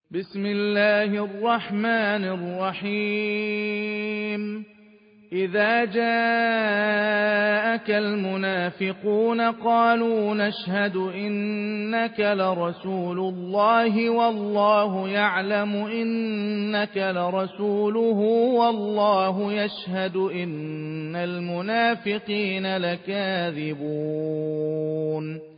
بسم الله الرحمن الرحيم إذا جاءك المنافقون قالوا نشهد إنك لرسول الله والله يعلم إنك لرسوله والله يشهد إن المنافقين لكاذبون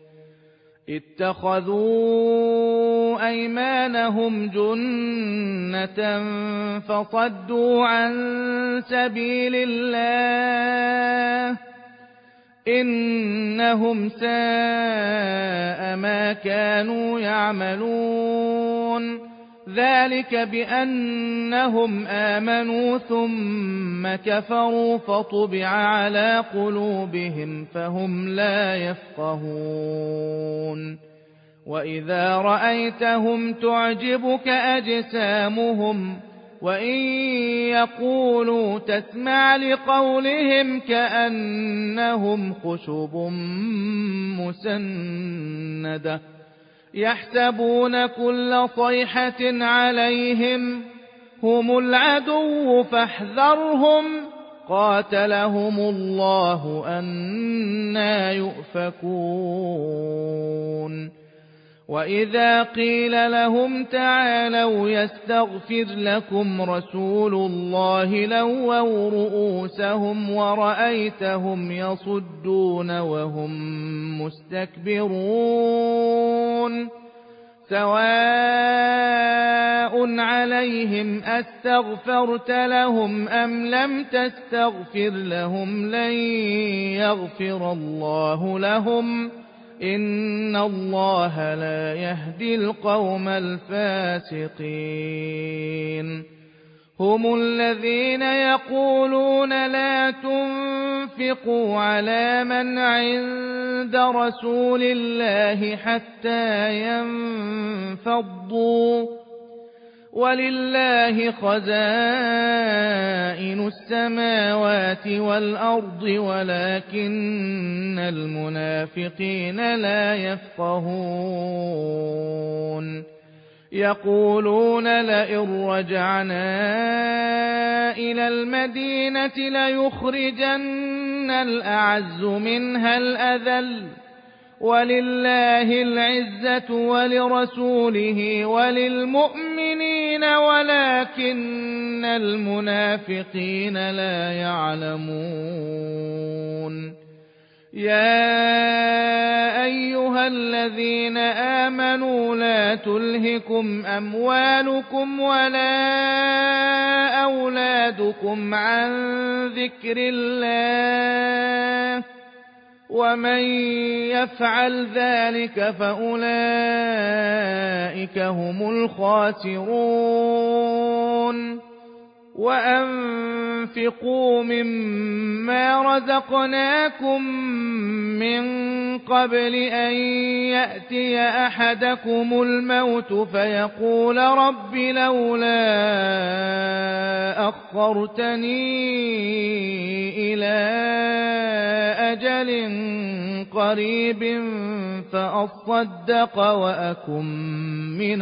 اتخذوا أيمانهم جنة فصدوا عن سبيل الله إنهم ساء ما كانوا يعملون ذلك بأنهم آمنوا ثم كفروا فطبع على قلوبهم فهم لا يفقهون وإذا رأيتهم تعجبك أجسامهم وإن يقولوا تسمع لقولهم كأنهم خشب مسندة يحسبون كل صيحة عليهم هم العدو فاحذرهم قاتلهم الله أنى يؤفكون وإذا قيل لهم تعالوا يستغفر لكم رسول الله لووا رؤوسهم ورأيتهم يصدون وهم مستكبرون سواء عليهم أستغفرت لهم أم لم تستغفر لهم لن يغفر الله لهم إن الله لا يهدي القوم الفاسقين هم الذين يقولون لا تنفقوا على من عند رسول الله حتى ينفضوا ولله خزائن السماوات والأرض ولكن المنافقين لا يفقهون يقولون لئن رجعنا إلى المدينة ليخرجن الأعز منها الأذل ولله العزة ولرسوله وللمؤمنين ولكن المنافقين لا يعلمون يا أيها الذين آمنوا لا تلهكم أموالكم ولا أولادكم عن ذكر الله ومن يفعل ذلك فأولئك هم الخاسرون وأنفقوا مما رزقناكم من قبل أن يأتي أحدكم الموت فيقول رب لولا أخرتني إلى أجل قريب فأصدق وأكن من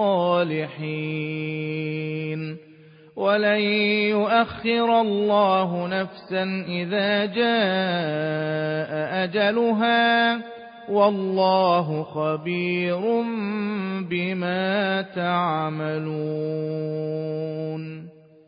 الصالحين ولن يؤخر الله نفسا إذا جاء أجلها والله خبير بما تعملون